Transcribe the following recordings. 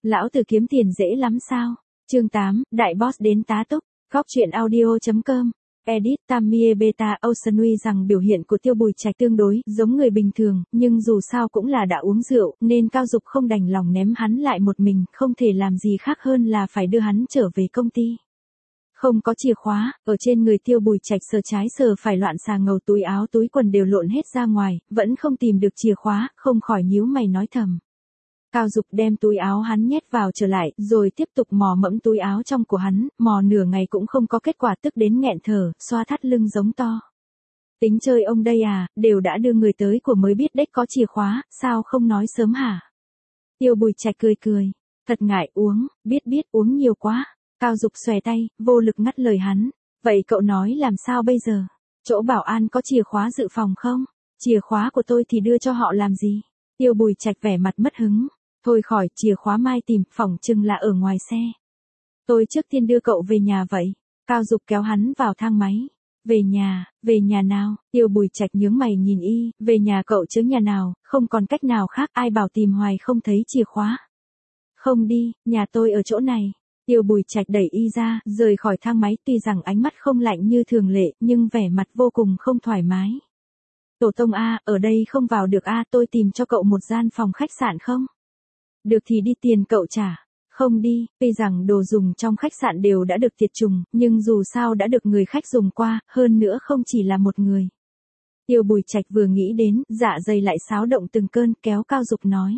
Lão tử kiếm tiền dễ lắm sao? Chương 8, Đại Boss đến tá túc. Góc truyện audio.com. Edit Tamie Beta Oceanui rằng biểu hiện của Tiêu Bùi Trạch tương đối giống người bình thường, nhưng dù sao cũng là đã uống rượu, nên Cao Dục không đành lòng ném hắn lại một mình, không thể làm gì khác hơn là phải đưa hắn trở về công ty. Không có chìa khóa, ở trên người Tiêu Bùi Trạch sờ trái sờ phải loạn xà ngầu, túi áo túi quần đều lộn hết ra ngoài, vẫn không tìm được chìa khóa, không khỏi nhíu mày nói thầm. Cao Dục đem túi áo hắn nhét vào trở lại, rồi tiếp tục mò mẫm túi áo trong của hắn, mò nửa ngày cũng không có kết quả, tức đến nghẹn thở, xoa thắt lưng giống to. Tính chơi ông đây à, đều đã đưa người tới của mới biết đếch có chìa khóa, sao không nói sớm hả? Tiêu Bùi Trạch cười cười, thật ngại uống, biết uống nhiều quá. Cao Dục xòe tay, vô lực ngắt lời hắn, vậy cậu nói làm sao bây giờ? Chỗ bảo an có chìa khóa dự phòng không? Chìa khóa của tôi thì đưa cho họ làm gì? Tiêu Bùi Trạch vẻ mặt mất hứng. Thôi khỏi, chìa khóa mai tìm, phỏng chừng là ở ngoài xe. Tôi trước tiên đưa cậu về nhà vậy. Cao Dục kéo hắn vào thang máy. Về nhà nào? Tiêu Bùi Trạch nhướng mày nhìn y, về nhà cậu chứ nhà nào, không còn cách nào khác, ai bảo tìm hoài không thấy chìa khóa. Không đi, nhà tôi ở chỗ này. Tiêu Bùi Trạch đẩy y ra, rời khỏi thang máy, tuy rằng ánh mắt không lạnh như thường lệ, nhưng vẻ mặt vô cùng không thoải mái. Tổ tông a, ở đây không vào được a, tôi tìm cho cậu một gian phòng khách sạn không? Được thì đi, tiền cậu trả. Không đi, tuy rằng đồ dùng trong khách sạn đều đã được tiệt trùng, nhưng dù sao đã được người khách dùng qua, hơn nữa không chỉ là một người. Tiêu Bùi Trạch vừa nghĩ đến, dạ dày lại xáo động từng cơn, kéo Cao Dục nói.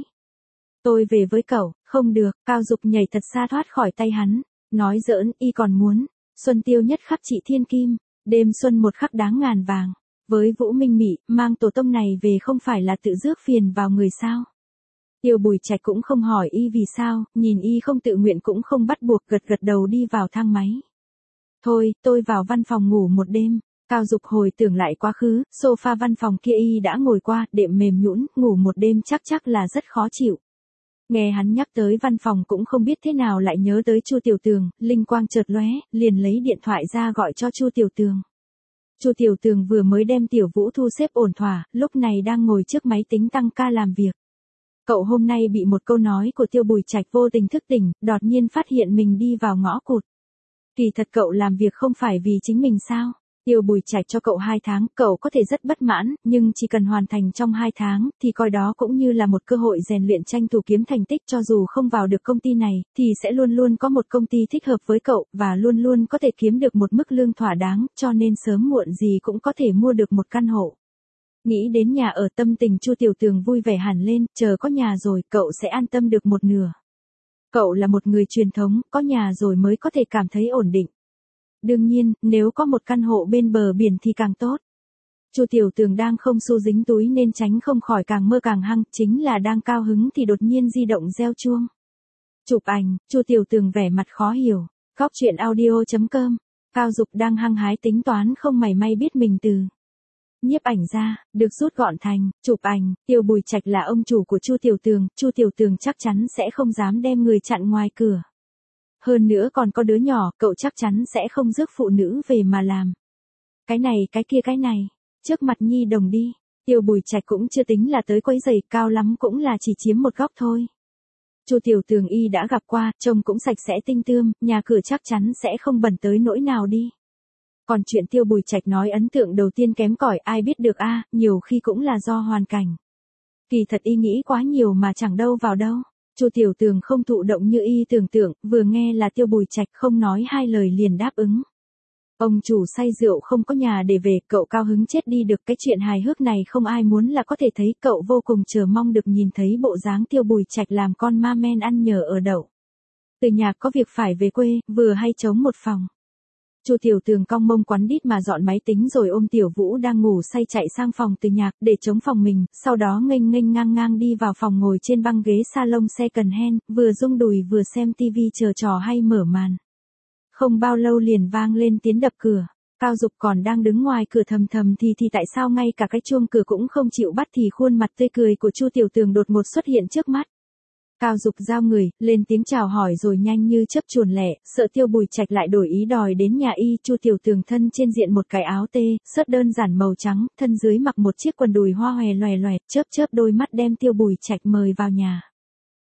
Tôi về với cậu, không được, Cao Dục nhảy thật xa thoát khỏi tay hắn, nói giỡn, y còn muốn, xuân tiêu nhất khắc trị thiên kim, đêm xuân một khắc đáng ngàn vàng, với Vũ Minh Mị, mang tổ tông này về không phải là tự rước phiền vào người sao? Tiêu Bùi Trạch cũng không hỏi y vì sao, nhìn y không tự nguyện cũng không bắt buộc, gật đầu đi vào thang máy. Thôi, tôi vào văn phòng ngủ một đêm. Cao Dục hồi tưởng lại quá khứ, sofa văn phòng kia y đã ngồi qua, đệm mềm nhũn, ngủ một đêm chắc là rất khó chịu. Nghe hắn nhắc tới văn phòng cũng không biết thế nào lại nhớ tới Chu Tiểu Tường, linh quang chợt lóe, liền lấy điện thoại ra gọi cho Chu Tiểu Tường. Chu Tiểu Tường vừa mới đem Tiểu Vũ thu xếp ổn thỏa, lúc này đang ngồi trước máy tính tăng ca làm việc. Cậu hôm nay bị một câu nói của Tiêu Bùi Trạch vô tình thức tỉnh, đột nhiên phát hiện mình đi vào ngõ cụt. Kỳ thật cậu làm việc không phải vì chính mình sao? Tiêu Bùi Trạch cho cậu 2 tháng, cậu có thể rất bất mãn, nhưng chỉ cần hoàn thành trong 2 tháng, thì coi đó cũng như là một cơ hội rèn luyện, tranh thủ kiếm thành tích, cho dù không vào được công ty này, thì sẽ luôn luôn có một công ty thích hợp với cậu, và luôn luôn có thể kiếm được một mức lương thỏa đáng, cho nên sớm muộn gì cũng có thể mua được một căn hộ. Nghĩ đến nhà ở, tâm tình Chu Tiểu Tường vui vẻ hẳn lên, chờ có nhà rồi, cậu sẽ an tâm được một nửa. Cậu là một người truyền thống, có nhà rồi mới có thể cảm thấy ổn định. Đương nhiên, nếu có một căn hộ bên bờ biển thì càng tốt. Chu Tiểu Tường đang không xu dính túi nên tránh không khỏi càng mơ càng hăng, chính là đang cao hứng thì đột nhiên di động reo chuông. Chụp ảnh, Chu Tiểu Tường vẻ mặt khó hiểu. Góc truyện audio.com. Cao Dục đang hăng hái tính toán không mảy may biết mình từ nhiếp ảnh ra, được rút gọn thành, chụp ảnh. Tiêu Bùi Trạch là ông chủ của Chu Tiểu Tường chắc chắn sẽ không dám đem người chặn ngoài cửa. Hơn nữa còn có đứa nhỏ, cậu chắc chắn sẽ không rước phụ nữ về mà làm. Cái này cái kia cái này, trước mặt nhi đồng đi. Tiêu Bùi Trạch cũng chưa tính là tới quấy rầy, cao lắm cũng là chỉ chiếm một góc thôi. Chu Tiểu Tường y đã gặp qua, trông cũng sạch sẽ tinh tươm, nhà cửa chắc chắn sẽ không bẩn tới nỗi nào đi. Còn chuyện Tiêu Bùi Trạch nói ấn tượng đầu tiên kém cỏi, ai biết được a, nhiều khi cũng là do hoàn cảnh. Kỳ thật y nghĩ quá nhiều mà chẳng đâu vào đâu. Chu Tiểu Tường không thụ động như y tưởng tượng, vừa nghe là Tiêu Bùi Trạch không nói hai lời liền đáp ứng. Ông chủ say rượu không có nhà để về, cậu cao hứng chết đi được, cái chuyện hài hước này không ai muốn là có thể thấy, cậu vô cùng chờ mong được nhìn thấy bộ dáng Tiêu Bùi Trạch làm con ma men ăn nhờ ở đậu. Từ nhà có việc phải về quê, vừa hay trống một phòng. Chu Tiểu Tường cong mông quắn đít mà dọn máy tính rồi ôm Tiểu Vũ đang ngủ say chạy sang phòng Từ Nhạc để chống phòng mình, sau đó nghênh ngang đi vào phòng ngồi trên băng ghế salon second hand, vừa rung đùi vừa xem tivi chờ trò hay mở màn. Không bao lâu liền vang lên tiếng đập cửa. Cao Dục còn đang đứng ngoài cửa thầm thì tại sao ngay cả cái chuông cửa cũng không chịu bắt, thì khuôn mặt tươi cười của Chu Tiểu Tường đột ngột xuất hiện trước mắt. Cao Dục giao người, lên tiếng chào hỏi rồi nhanh như chớp chuồn lẹ, sợ Tiêu Bùi Trạch lại đổi ý đòi đến nhà y. Chu Tiểu Tường thân trên diện một cái áo tê, sớt đơn giản màu trắng, thân dưới mặc một chiếc quần đùi hoa hòe loè, chớp đôi mắt đem Tiêu Bùi Trạch mời vào nhà.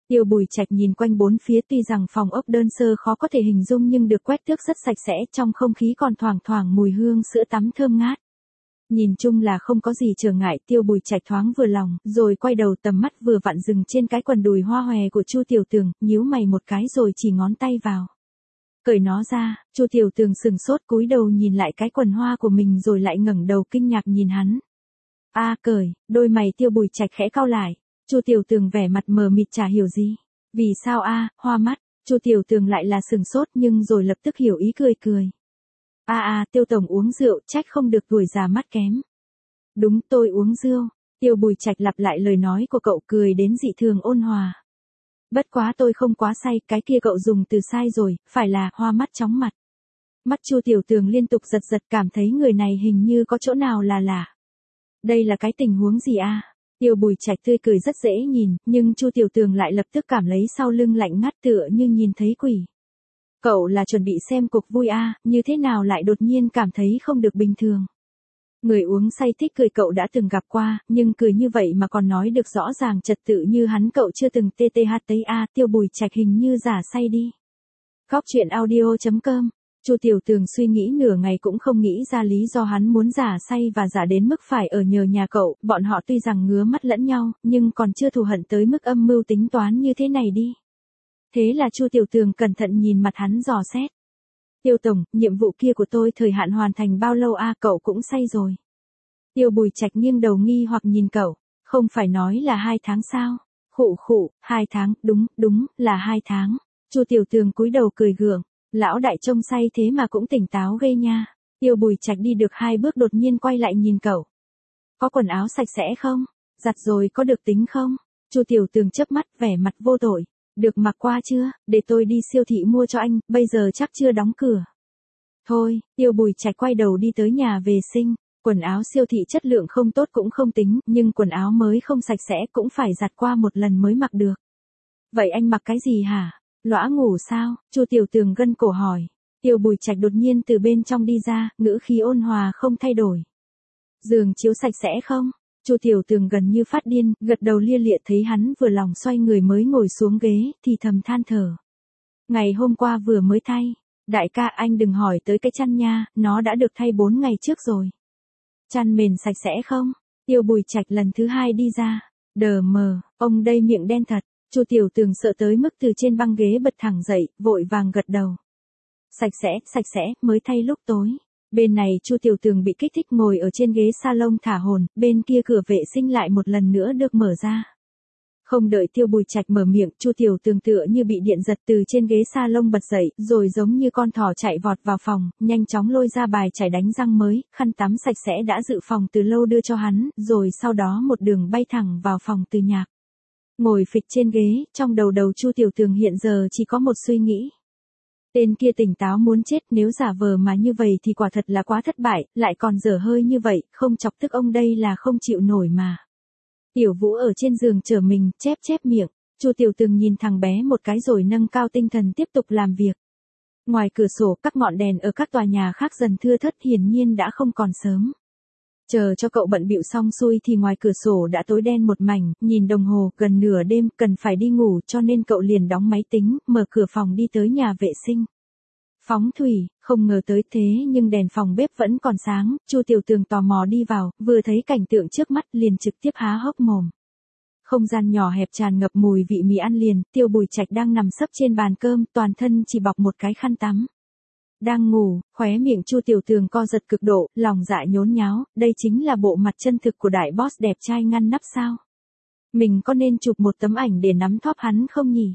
Tiêu Bùi Trạch nhìn quanh bốn phía, tuy rằng phòng ốc đơn sơ khó có thể hình dung nhưng được quét tước rất sạch sẽ, trong không khí còn thoảng thoảng mùi hương sữa tắm thơm ngát. Nhìn chung là không có gì trở ngại, Tiêu Bùi Trạch thoáng vừa lòng, rồi quay đầu, tầm mắt vừa vặn dừng trên cái quần đùi hoa hòe của Chu Tiểu Tường, nhíu mày một cái rồi chỉ ngón tay vào. Cởi nó ra. Chu Tiểu Tường sừng sốt, cúi đầu nhìn lại cái quần hoa của mình rồi lại ngẩng đầu kinh ngạc nhìn hắn. A, cởi. Đôi mày Tiêu Bùi Trạch khẽ cau lại. Chu Tiểu Tường vẻ mặt mờ mịt chả hiểu gì. Vì sao a, hoa mắt? Chu Tiểu Tường lại là sừng sốt nhưng rồi lập tức hiểu ý, cười cười. Tiêu tổng uống rượu, trách không được tuổi già mắt kém. Đúng, tôi uống rượu. Tiêu Bùi Trạch lặp lại lời nói của cậu, cười đến dị thường ôn hòa. Bất quá tôi không quá say, cái kia cậu dùng từ sai rồi, phải là hoa mắt chóng mặt. Mắt Chu Tiểu Tường liên tục giật giật, cảm thấy người này hình như có chỗ nào là lạ. Đây là cái tình huống gì a? Tiêu Bùi Trạch tươi cười rất dễ nhìn, nhưng Chu Tiểu Tường lại lập tức cảm lấy sau lưng lạnh ngắt tựa như nhìn thấy quỷ. Cậu là chuẩn bị xem cuộc vui a, như thế nào lại đột nhiên cảm thấy không được bình thường. Người uống say thích cười cậu đã từng gặp qua, nhưng cười như vậy mà còn nói được rõ ràng trật tự như hắn cậu chưa từng TTHTA. Tiêu Bùi Trạch hình như giả say đi. Góc truyện audio.com. Chu Tiểu Tường suy nghĩ nửa ngày cũng không nghĩ ra lý do hắn muốn giả say và giả đến mức phải ở nhờ nhà cậu. Bọn họ tuy rằng ngứa mắt lẫn nhau, nhưng còn chưa thù hận tới mức âm mưu tính toán như thế này đi. Thế là Chu Tiểu Tường cẩn thận nhìn mặt hắn dò xét. Tiêu tổng, nhiệm vụ kia của tôi thời hạn hoàn thành bao lâu a? Cậu cũng say rồi. Tiêu Bùi Trạch nghiêng đầu nghi hoặc nhìn cậu. Không phải nói là 2 tháng sao? Khụ khụ, 2 tháng, đúng, là 2 tháng. Chu Tiểu Tường cúi đầu cười gượng. Lão đại trông say thế mà cũng tỉnh táo ghê nha. Tiêu Bùi Trạch đi được 2 bước đột nhiên quay lại nhìn cậu. Có quần áo sạch sẽ không? Giặt rồi có được tính không? Chu Tiểu Tường chớp mắt, vẻ mặt vô tội. Được mặc qua chưa? Để tôi đi siêu thị mua cho anh, bây giờ chắc chưa đóng cửa. Thôi, Tiêu Bùi Trạch quay đầu đi tới nhà vệ sinh. Quần áo siêu thị chất lượng không tốt cũng không tính, nhưng quần áo mới không sạch sẽ cũng phải giặt qua một lần mới mặc được. Vậy anh mặc cái gì hả? Lõa ngủ sao? Chu Tiểu Tường gân cổ hỏi. Tiêu Bùi Trạch đột nhiên từ bên trong đi ra, ngữ khí ôn hòa không thay đổi. Giường chiếu sạch sẽ không? Chu Tiểu Tường gần như phát điên, gật đầu lia lịa, thấy hắn vừa lòng xoay người mới ngồi xuống ghế, thì thầm than thở. Ngày hôm qua vừa mới thay. Đại ca, anh đừng hỏi tới cái chăn nha, nó đã được thay 4 ngày trước rồi. Chăn mền sạch sẽ không? Tiêu Bùi Trạch lần thứ 2 đi ra. Đờ mờ, ông đây miệng đen thật. Chu Tiểu Tường sợ tới mức từ trên băng ghế bật thẳng dậy, vội vàng gật đầu. Sạch sẽ, mới thay lúc tối. Bên này Chu Tiểu Tường bị kích thích ngồi ở trên ghế salon thả hồn, bên kia cửa vệ sinh lại một lần nữa được mở ra. Không đợi Tiêu Bùi Trạch mở miệng, Chu Tiểu Tường tựa như bị điện giật từ trên ghế salon bật dậy, rồi giống như con thỏ chạy vọt vào phòng, nhanh chóng lôi ra bài chải đánh răng mới, khăn tắm sạch sẽ đã dự phòng từ lâu đưa cho hắn, rồi sau đó một đường bay thẳng vào phòng từ nhạc. Ngồi phịch trên ghế, trong đầu Chu Tiểu Tường hiện giờ chỉ có một suy nghĩ. Tên kia tỉnh táo muốn chết, nếu giả vờ mà như vậy thì quả thật là quá thất bại, lại còn dở hơi như vậy, không chọc tức ông đây là không chịu nổi mà. Tiểu Vũ ở trên giường chờ mình, chép miệng. Chu Tiểu Tường nhìn thằng bé một cái rồi nâng cao tinh thần tiếp tục làm việc. Ngoài cửa sổ, các ngọn đèn ở các tòa nhà khác dần thưa thớt, hiển nhiên đã không còn sớm. Chờ cho cậu bận bịu xong xuôi thì ngoài cửa sổ đã tối đen một mảnh, nhìn đồng hồ, gần nửa đêm, cần phải đi ngủ cho nên cậu liền đóng máy tính, mở cửa phòng đi tới nhà vệ sinh. Phóng thủy, không ngờ tới thế nhưng đèn phòng bếp vẫn còn sáng, Chu Tiểu Tường tò mò đi vào, vừa thấy cảnh tượng trước mắt liền trực tiếp há hốc mồm. Không gian nhỏ hẹp tràn ngập mùi vị mì ăn liền, Tiêu Bùi Trạch đang nằm sấp trên bàn cơm, toàn thân chỉ bọc một cái khăn tắm. Đang ngủ, khóe miệng Chu Tiểu Tường co giật cực độ, lòng dạ nhốn nháo, đây chính là bộ mặt chân thực của đại boss đẹp trai ngăn nắp sao? Mình có nên chụp một tấm ảnh để nắm thóp hắn không nhỉ?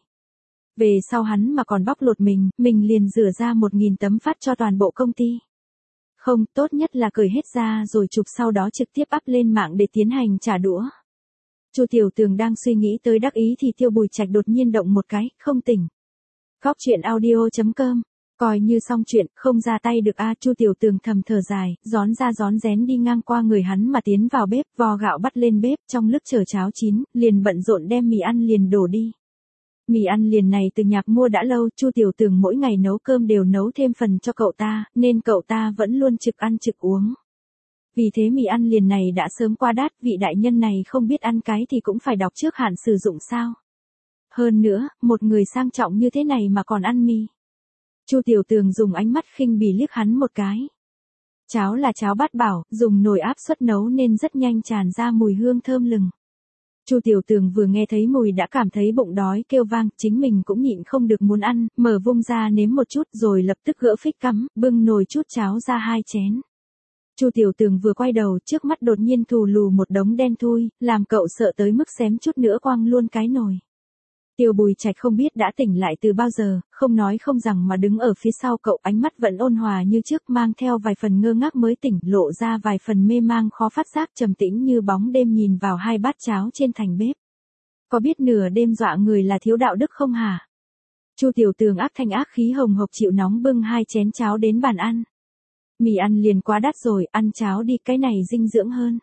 Về sau hắn mà còn bóc lột mình liền rửa ra 1000 tấm phát cho toàn bộ công ty. Không, tốt nhất là cởi hết ra rồi chụp sau đó trực tiếp up lên mạng để tiến hành trả đũa. Chu Tiểu Tường đang suy nghĩ tới đắc ý thì Tiêu Bùi Trạch đột nhiên động một cái, không tỉnh. Góc truyện audio.com. Coi như xong chuyện, không ra tay được a. Chu Tiểu Tường thầm thở dài, rón ra rón rén đi ngang qua người hắn mà tiến vào bếp, vò gạo bắt lên bếp, trong lúc chờ cháo chín, liền bận rộn đem mì ăn liền đổ đi. Mì ăn liền này từ nhạc mua đã lâu, Chu Tiểu Tường mỗi ngày nấu cơm đều nấu thêm phần cho cậu ta, nên cậu ta vẫn luôn trực ăn trực uống. Vì thế mì ăn liền này đã sớm qua đát, vị đại nhân này không biết ăn cái thì cũng phải đọc trước hạn sử dụng sao. Hơn nữa, một người sang trọng như thế này mà còn ăn mì. Chu Tiểu Tường dùng ánh mắt khinh bỉ liếc hắn một cái. Cháo là cháo bát bảo, dùng nồi áp suất nấu nên rất nhanh tràn ra mùi hương thơm lừng. Chu Tiểu Tường vừa nghe thấy mùi đã cảm thấy bụng đói kêu vang, chính mình cũng nhịn không được muốn ăn, mở vung ra nếm một chút rồi lập tức gỡ phích cắm, bưng nồi chút cháo ra 2 chén. Chu Tiểu Tường vừa quay đầu, trước mắt đột nhiên thù lù một đống đen thui, làm cậu sợ tới mức xém chút nữa quăng luôn cái nồi. Tiêu Bùi Trạch không biết đã tỉnh lại từ bao giờ, không nói không rằng mà đứng ở phía sau cậu, ánh mắt vẫn ôn hòa như trước, mang theo vài phần ngơ ngác mới tỉnh, lộ ra vài phần mê mang khó phát giác, trầm tĩnh như bóng đêm nhìn vào 2 bát cháo trên thành bếp. Có biết nửa đêm dọa người là thiếu đạo đức không hả? Chu Tiểu Tường ác thanh ác khí hồng hộc chịu nóng bưng 2 chén cháo đến bàn ăn. Mì ăn liền quá đắt rồi, ăn cháo đi, cái này dinh dưỡng hơn.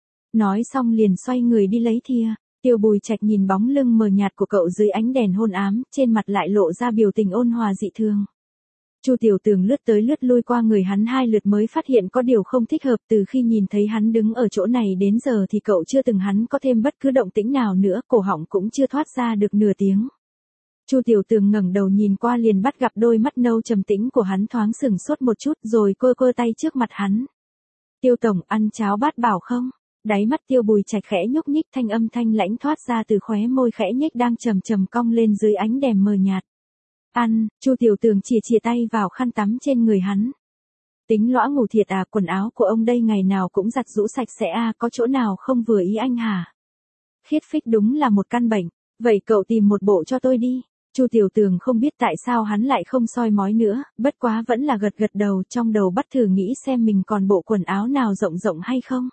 Nói xong liền xoay người đi lấy thìa. Tiêu Bùi Trạch nhìn bóng lưng mờ nhạt của cậu dưới ánh đèn hôn ám, trên mặt lại lộ ra biểu tình ôn hòa dị thường. Chu Tiểu Tường lướt tới lướt lui qua người hắn 2 lượt mới phát hiện có điều không thích hợp, từ khi nhìn thấy hắn đứng ở chỗ này đến giờ thì cậu chưa từng hắn có thêm bất cứ động tĩnh nào nữa, cổ họng cũng chưa thoát ra được nửa tiếng. Chu Tiểu Tường ngẩng đầu nhìn qua liền bắt gặp đôi mắt nâu trầm tĩnh của hắn thoáng sừng sốt một chút rồi cơ tay trước mặt hắn. Tiêu tổng, ăn cháo bát bảo không? Đáy mắt Tiêu Bùi Trạch khẽ nhúc nhích, thanh âm thanh lãnh thoát ra từ khóe môi khẽ nhếch đang trầm trầm cong lên dưới ánh đèn mờ nhạt. Ăn, Chu Tiểu Tường chìa tay vào khăn tắm trên người hắn. Tính lõa ngủ thiệt à, quần áo của ông đây ngày nào cũng giặt rũ sạch sẽ à, có chỗ nào không vừa ý anh hả? Khiết phích đúng là một căn bệnh, vậy cậu tìm một bộ cho tôi đi. Chu Tiểu Tường không biết tại sao hắn lại không soi mói nữa, bất quá vẫn là gật gật đầu, trong đầu bắt thử nghĩ xem mình còn bộ quần áo nào rộng rộng hay không.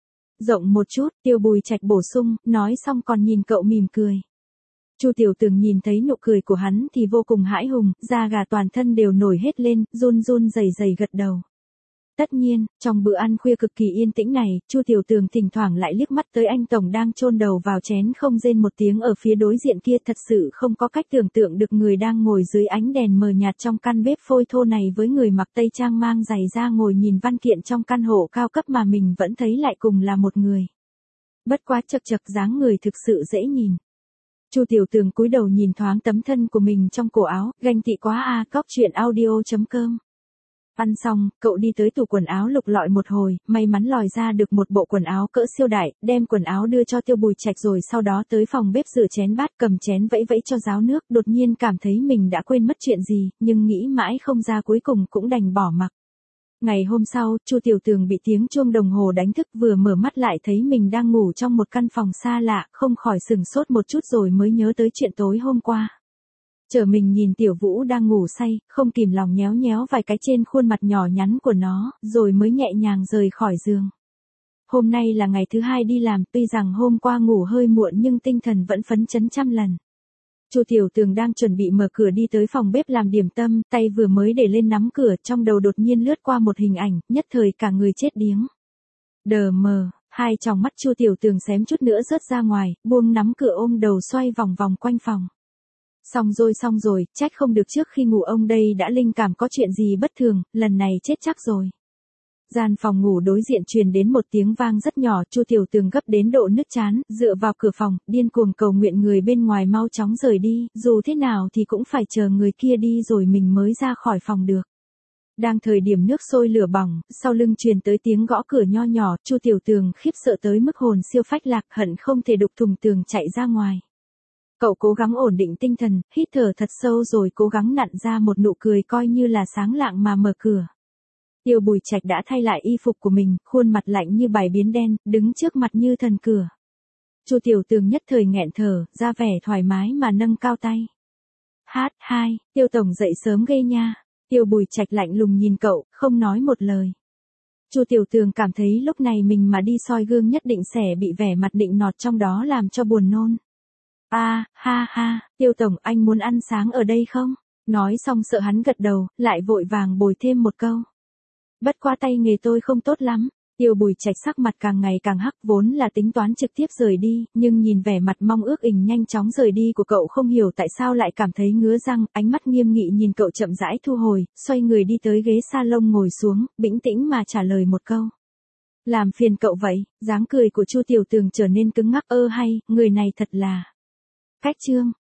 Rộng một chút, Tiêu Bùi Trạch bổ sung, nói xong còn nhìn cậu mỉm cười. Chu Tiểu Tường nhìn thấy nụ cười của hắn thì vô cùng hãi hùng, da gà toàn thân đều nổi hết lên, run run rẩy rẩy gật đầu. Tất nhiên, trong bữa ăn khuya cực kỳ yên tĩnh này, Chu Tiểu Tường thỉnh thoảng lại liếc mắt tới anh tổng đang chôn đầu vào chén không rên một tiếng ở phía đối diện kia, thật sự không có cách tưởng tượng được người đang ngồi dưới ánh đèn mờ nhạt trong căn bếp phôi thô này với người mặc tây trang mang giày da ngồi nhìn văn kiện trong căn hộ cao cấp mà mình vẫn thấy lại cùng là một người. Bất quá chật chật dáng người thực sự dễ nhìn. Chu Tiểu Tường cúi đầu nhìn thoáng tấm thân của mình trong cổ áo, ganh tị quá à, Cóc.audio.com. Ăn xong, cậu đi tới tủ quần áo lục lọi một hồi, may mắn lòi ra được một bộ quần áo cỡ siêu đại, đem quần áo đưa cho Tiêu Bùi Trạch rồi sau đó tới phòng bếp rửa chén bát, cầm chén vẫy vẫy cho ráo nước, đột nhiên cảm thấy mình đã quên mất chuyện gì, nhưng nghĩ mãi không ra cuối cùng cũng đành bỏ mặc. Ngày hôm sau, Chu Tiểu Tường bị tiếng chuông đồng hồ đánh thức, vừa mở mắt lại thấy mình đang ngủ trong một căn phòng xa lạ, không khỏi sừng sốt một chút rồi mới nhớ tới chuyện tối hôm qua. Trở mình nhìn Tiểu Vũ đang ngủ say, không kìm lòng nhéo nhéo vài cái trên khuôn mặt nhỏ nhắn của nó, rồi mới nhẹ nhàng rời khỏi giường. Hôm nay là ngày thứ 2 đi làm, tuy rằng hôm qua ngủ hơi muộn nhưng tinh thần vẫn phấn chấn trăm lần. Chu Tiểu Tường đang chuẩn bị mở cửa đi tới phòng bếp làm điểm tâm, tay vừa mới để lên nắm cửa, trong đầu đột nhiên lướt qua một hình ảnh, nhất thời cả người chết điếng. Đờ mờ, 2 tròng mắt Chu Tiểu Tường xém chút nữa rớt ra ngoài, buông nắm cửa ôm đầu xoay vòng vòng quanh phòng. Xong rồi, trách không được trước khi ngủ ông đây đã linh cảm có chuyện gì bất thường, lần này chết chắc rồi. Gian phòng ngủ đối diện truyền đến một tiếng vang rất nhỏ, Chu Tiểu Tường gấp đến độ nứt trán, dựa vào cửa phòng, điên cuồng cầu nguyện người bên ngoài mau chóng rời đi, dù thế nào thì cũng phải chờ người kia đi rồi mình mới ra khỏi phòng được. Đang thời điểm nước sôi lửa bỏng, sau lưng truyền tới tiếng gõ cửa nho nhỏ, Chu Tiểu Tường khiếp sợ tới mức hồn siêu phách lạc, hận không thể đục thùng tường chạy ra ngoài. Cậu cố gắng ổn định tinh thần, hít thở thật sâu rồi cố gắng nặn ra một nụ cười coi như là sáng lạng mà mở cửa. Tiêu Bùi Trạch đã thay lại y phục của mình, khuôn mặt lạnh như bài biến đen, đứng trước mặt như thần cửa. Chu Tiểu Tường nhất thời nghẹn thở, ra vẻ thoải mái mà nâng cao tay. H2, Tiêu tổng dậy sớm ghê nha. Tiêu Bùi Trạch lạnh lùng nhìn cậu, không nói một lời. Chu Tiểu Tường cảm thấy lúc này mình mà đi soi gương nhất định sẽ bị vẻ mặt nịnh nọt trong đó làm cho buồn nôn. Ha, Tiêu tổng, anh muốn ăn sáng ở đây không? Nói xong sợ hắn gật đầu, lại vội vàng bồi thêm một câu. Bất quá tay nghề tôi không tốt lắm. Tiêu Bùi Trạch sắc mặt càng ngày càng hắc, vốn là tính toán trực tiếp rời đi, nhưng nhìn vẻ mặt mong ước ình nhanh chóng rời đi của cậu không hiểu tại sao lại cảm thấy ngứa răng, ánh mắt nghiêm nghị nhìn cậu chậm rãi thu hồi, xoay người đi tới ghế salon ngồi xuống, bĩnh tĩnh mà trả lời một câu. Làm phiền cậu vậy, dáng cười của Chu Tiểu Tường trở nên cứng ngắc, hay, người này thật là. Cách chương.